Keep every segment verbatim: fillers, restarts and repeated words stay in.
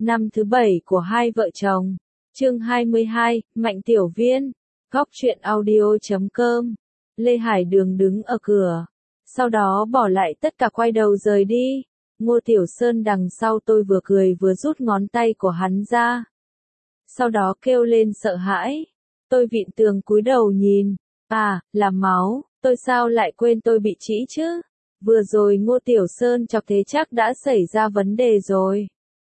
Năm thứ bảy của hai vợ chồng. Chương hai mươi hai, Mạnh Tiểu Viên. Góc truyện audio chấm com. Lê Hải Đường đứng ở cửa. Sau đó bỏ lại tất cả quay đầu rời đi. Ngô Tiểu Sơn đằng sau tôi vừa cười vừa rút ngón tay của hắn ra. Sau đó kêu lên sợ hãi. Tôi vịn tường cúi đầu nhìn. À, là máu, tôi sao lại quên tôi bị trĩ chứ? Vừa rồi Ngô Tiểu Sơn chọc thế chắc đã xảy ra vấn đề rồi.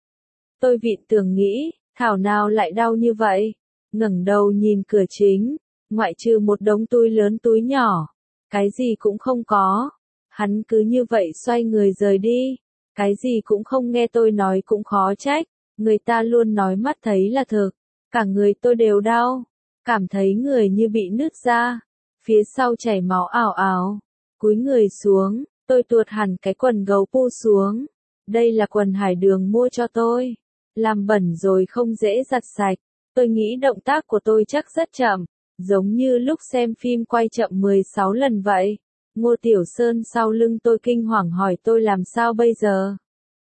Tôi vịn tường nghĩ, thảo nào lại đau như vậy? Ngẩng đầu nhìn cửa chính, ngoại trừ một đống túi lớn túi nhỏ, cái gì cũng không có. Hắn cứ như vậy xoay người rời đi, cái gì cũng không nghe tôi nói cũng khó trách, người ta luôn nói mắt thấy là thực, cả người tôi đều đau, cảm thấy người như bị nứt ra, phía sau chảy máu ảo ảo, cúi người xuống, tôi tuột hẳn cái quần gấu pu xuống, đây là quần Hải Đường mua cho tôi. Làm bẩn rồi không dễ giặt sạch, tôi nghĩ động tác của tôi chắc rất chậm, giống như lúc xem phim quay chậm mười sáu lần vậy. Ngô Tiểu Sơn sau lưng tôi kinh hoàng hỏi tôi làm sao bây giờ?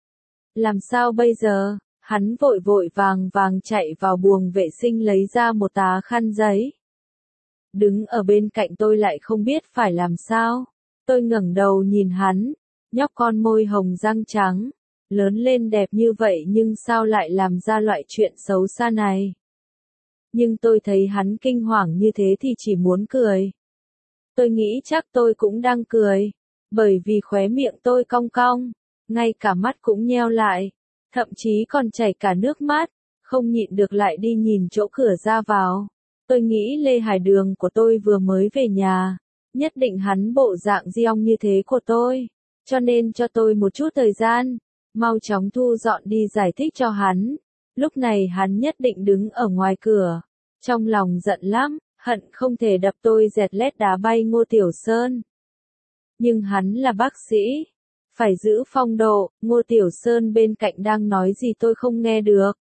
Làm sao bây giờ? Hắn vội vội vàng vàng chạy vào buồng vệ sinh lấy ra một tá khăn giấy. Đứng ở bên cạnh tôi lại không biết phải làm sao. Tôi ngẩng đầu nhìn hắn, nhóc con môi hồng răng trắng. Lớn lên đẹp như vậy nhưng sao lại làm ra loại chuyện xấu xa này. Nhưng tôi thấy hắn kinh hoàng như thế thì chỉ muốn cười. Tôi nghĩ chắc tôi cũng đang cười, bởi vì khóe miệng tôi cong cong, ngay cả mắt cũng nheo lại, thậm chí còn chảy cả nước mắt, không nhịn được lại đi nhìn chỗ cửa ra vào. Tôi nghĩ Lê Hải Đường của tôi vừa mới về nhà, nhất định hắn bộ dạng diong như thế của tôi, cho nên cho tôi một chút thời gian. Mau chóng thu dọn đi giải thích cho hắn. Lúc này hắn nhất định đứng ở ngoài cửa. Trong lòng giận lắm, hận không thể đập tôi dẹt lét đá bay Ngô Tiểu Sơn. Nhưng hắn là bác sĩ. Phải giữ phong độ, Ngô Tiểu Sơn bên cạnh đang nói gì tôi không nghe được.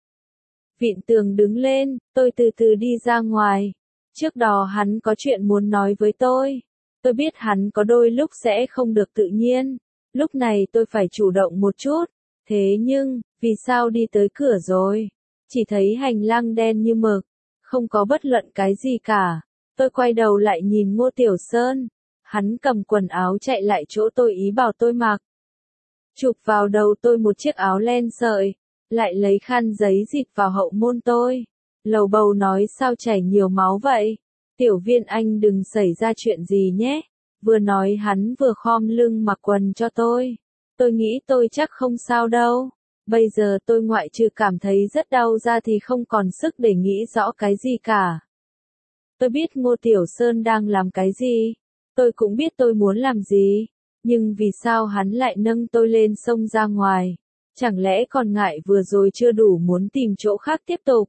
Vịn tường đứng lên, tôi từ từ đi ra ngoài. Trước đó hắn có chuyện muốn nói với tôi. Tôi biết hắn có đôi lúc sẽ không được tự nhiên. Lúc này tôi phải chủ động một chút. Thế nhưng, vì sao đi tới cửa rồi? Chỉ thấy hành lang đen như mực, không có bất luận cái gì cả. Tôi quay đầu lại nhìn Ngô Tiểu Sơn. Hắn cầm quần áo chạy lại chỗ tôi ý bảo tôi mặc. Chụp vào đầu tôi một chiếc áo len sợi, lại lấy khăn giấy dịt vào hậu môn tôi. Lầu bầu nói sao chảy nhiều máu vậy? Tiểu Viên anh đừng xảy ra chuyện gì nhé. Vừa nói hắn vừa khom lưng mặc quần cho tôi. Tôi nghĩ tôi chắc không sao đâu. Bây giờ tôi ngoại trừ cảm thấy rất đau ra thì không còn sức để nghĩ rõ cái gì cả. Tôi biết Ngô Tiểu Sơn đang làm cái gì. Tôi cũng biết tôi muốn làm gì. Nhưng vì sao hắn lại nâng tôi lên sông ra ngoài? Chẳng lẽ còn ngại vừa rồi chưa đủ muốn tìm chỗ khác tiếp tục?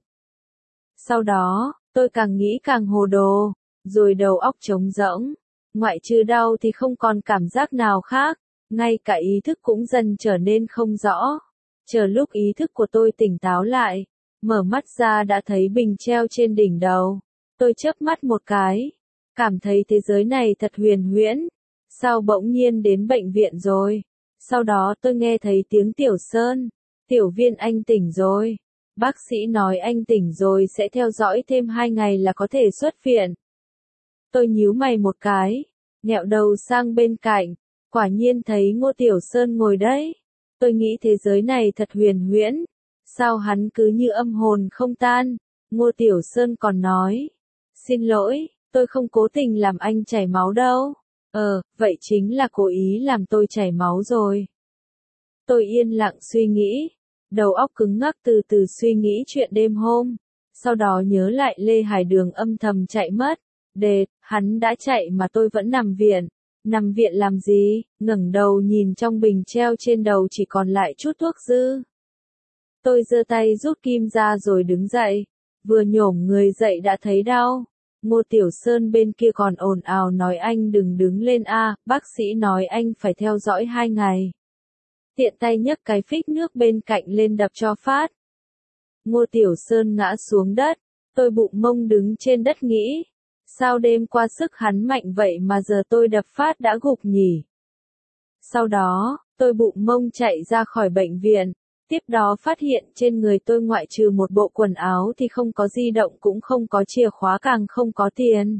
Sau đó, tôi càng nghĩ càng hồ đồ. Rồi đầu óc trống rỗng. Ngoại trừ đau thì không còn cảm giác nào khác. Ngay cả ý thức cũng dần trở nên không rõ. Chờ lúc ý thức của tôi tỉnh táo lại, mở mắt ra đã thấy bình treo trên đỉnh đầu. Tôi chớp mắt một cái, cảm thấy thế giới này thật huyền huyễn. Sao bỗng nhiên đến bệnh viện rồi? Sau đó tôi nghe thấy tiếng Tiểu Sơn. Tiểu Viên anh tỉnh rồi. Bác sĩ nói anh tỉnh rồi sẽ theo dõi thêm hai ngày là có thể xuất viện. Tôi nhíu mày một cái, nghẹo đầu sang bên cạnh. Quả nhiên thấy Ngô Tiểu Sơn ngồi đấy. Tôi nghĩ thế giới này thật huyền huyễn. Sao hắn cứ như âm hồn không tan? Ngô Tiểu Sơn còn nói. Xin lỗi, tôi không cố tình làm anh chảy máu đâu. Ờ, vậy chính là cố ý làm tôi chảy máu rồi. Tôi yên lặng suy nghĩ. Đầu óc cứng ngắc từ từ suy nghĩ chuyện đêm hôm. Sau đó nhớ lại Lê Hải Đường âm thầm chạy mất. Đệt, hắn đã chạy mà tôi vẫn nằm viện. Nằm viện làm gì? Ngẩng đầu nhìn trong bình treo trên đầu chỉ còn lại chút thuốc dư. Tôi giơ tay rút kim ra rồi đứng dậy. Vừa nhổm người dậy đã thấy đau. Ngô Tiểu Sơn bên kia còn ồn ào nói anh đừng đứng lên a, bác sĩ nói anh phải theo dõi hai ngày. Tiện tay nhấc cái phích nước bên cạnh lên đập cho phát. Ngô Tiểu Sơn ngã xuống đất. Tôi bụng mông đứng trên đất nghĩ. Sao đêm qua sức hắn mạnh vậy mà giờ tôi đập phát đã gục nhỉ? Sau đó, tôi bụng mông chạy ra khỏi bệnh viện. Tiếp đó phát hiện trên người tôi ngoại trừ một bộ quần áo thì không có di động cũng không có chìa khóa càng không có tiền.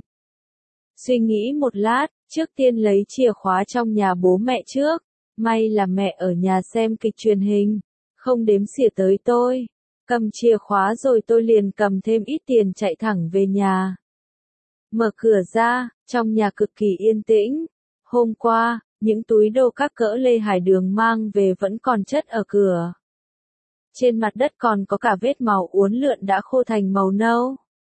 Suy nghĩ một lát, trước tiên lấy chìa khóa trong nhà bố mẹ trước. May là mẹ ở nhà xem kịch truyền hình, không đếm xỉa tới tôi. Cầm chìa khóa rồi tôi liền cầm thêm ít tiền chạy thẳng về nhà. Mở cửa ra, trong nhà cực kỳ yên tĩnh. Hôm qua, những túi đồ các cỡ Lê Hải Đường mang về vẫn còn chất ở cửa. Trên mặt đất còn có cả vết máu uốn lượn đã khô thành màu nâu.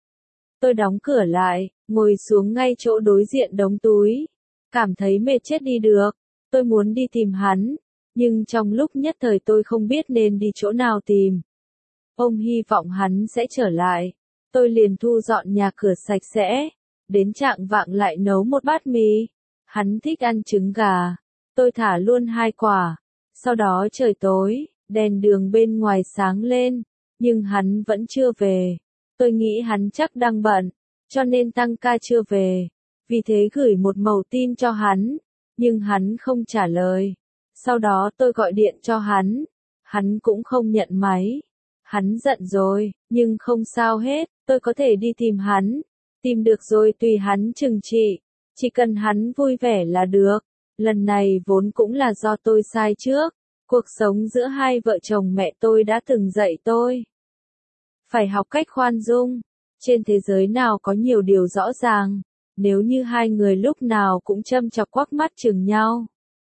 Tôi đóng cửa lại, ngồi xuống ngay chỗ đối diện đống túi. Cảm thấy mệt chết đi được. Tôi muốn đi tìm hắn, nhưng trong lúc nhất thời tôi không biết nên đi chỗ nào tìm. Ông hy vọng hắn sẽ trở lại. Tôi liền thu dọn nhà cửa sạch sẽ. Đến trạng vạng lại nấu một bát mì. Hắn thích ăn trứng gà. Tôi thả luôn hai quả. Sau đó trời tối, đèn đường bên ngoài sáng lên. Nhưng hắn vẫn chưa về. Tôi nghĩ hắn chắc đang bận, cho nên tăng ca chưa về. Vì thế gửi một mẩu tin cho hắn. Nhưng hắn không trả lời. Sau đó tôi gọi điện cho hắn. Hắn cũng không nhận máy. Hắn giận rồi, nhưng không sao hết. Tôi có thể đi tìm hắn. Tìm được rồi tùy hắn trừng trị. Chỉ cần hắn vui vẻ là được. Lần này vốn cũng là do tôi sai trước. Cuộc sống giữa hai vợ chồng mẹ tôi đã từng dạy tôi. Phải học cách khoan dung. Trên thế giới nào có nhiều điều rõ ràng. Nếu như hai người lúc nào cũng châm chọc quắc mắt chừng nhau.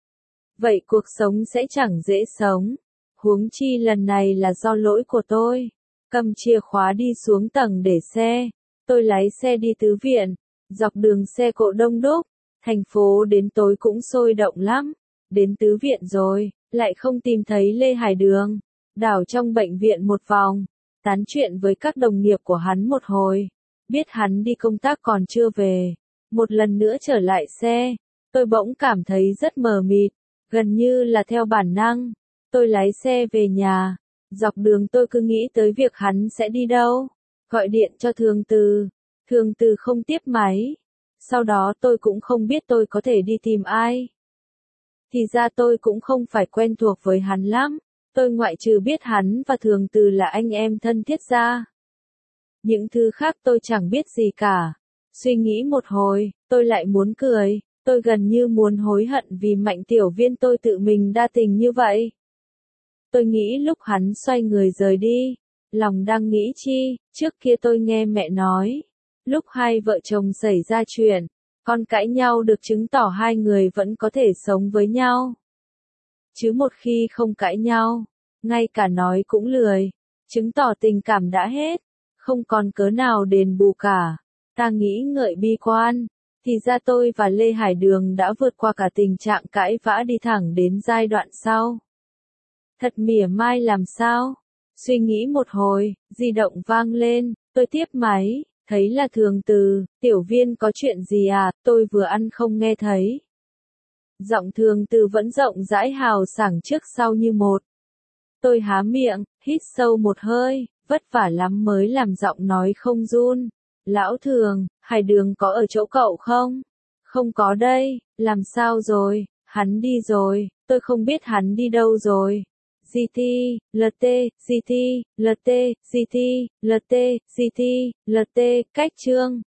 Vậy cuộc sống sẽ chẳng dễ sống. Huống chi lần này là do lỗi của tôi. Cầm chìa khóa đi xuống tầng để xe. Tôi lái xe đi tứ viện. Dọc đường xe cộ đông đúc. Thành phố đến tối cũng sôi động lắm. Đến tứ viện rồi, lại không tìm thấy Lê Hải Đường. Đảo trong bệnh viện một vòng. Tán chuyện với các đồng nghiệp của hắn một hồi. Biết hắn đi công tác còn chưa về. Một lần nữa trở lại xe. Tôi bỗng cảm thấy rất mờ mịt. Gần như là theo bản năng. Tôi lái xe về nhà. Dọc đường tôi cứ nghĩ tới việc hắn sẽ đi đâu. Gọi điện cho Thường Từ. Thường Từ không tiếp máy. Sau đó tôi cũng không biết tôi có thể đi tìm ai. Thì ra tôi cũng không phải quen thuộc với hắn lắm. Tôi ngoại trừ biết hắn và Thường Từ là anh em thân thiết ra. Những thứ khác tôi chẳng biết gì cả. Suy nghĩ một hồi, tôi lại muốn cười. Tôi gần như muốn hối hận vì Mạnh Tiểu Viên tôi tự mình đa tình như vậy. Tôi nghĩ lúc hắn xoay người rời đi. Lòng đang nghĩ chi, trước kia tôi nghe mẹ nói. Lúc hai vợ chồng xảy ra chuyện, con cãi nhau được chứng tỏ hai người vẫn có thể sống với nhau. Chứ một khi không cãi nhau, ngay cả nói cũng lười, chứng tỏ tình cảm đã hết, không còn cớ nào đền bù cả. Ta nghĩ ngợi bi quan, thì ra tôi và Lê Hải Đường đã vượt qua cả tình trạng cãi vã đi thẳng đến giai đoạn sau. Thật mỉa mai làm sao? Suy nghĩ một hồi, di động vang lên, tôi tiếp máy, thấy là Thường Từ. Tiểu Viên có chuyện gì à, tôi vừa ăn không nghe thấy. Giọng Thường Từ vẫn rộng rãi hào sảng trước sau như một. Tôi há miệng, hít sâu một hơi, vất vả lắm mới làm giọng nói không run. Lão Thường, Hải Đường có ở chỗ cậu không? Không có đây, làm sao rồi, hắn đi rồi, tôi không biết hắn đi đâu rồi. giê tê, lờ tê, giê tê, lờ tê, giê tê, lờ tê, giê tê, lờ tê, cách chương.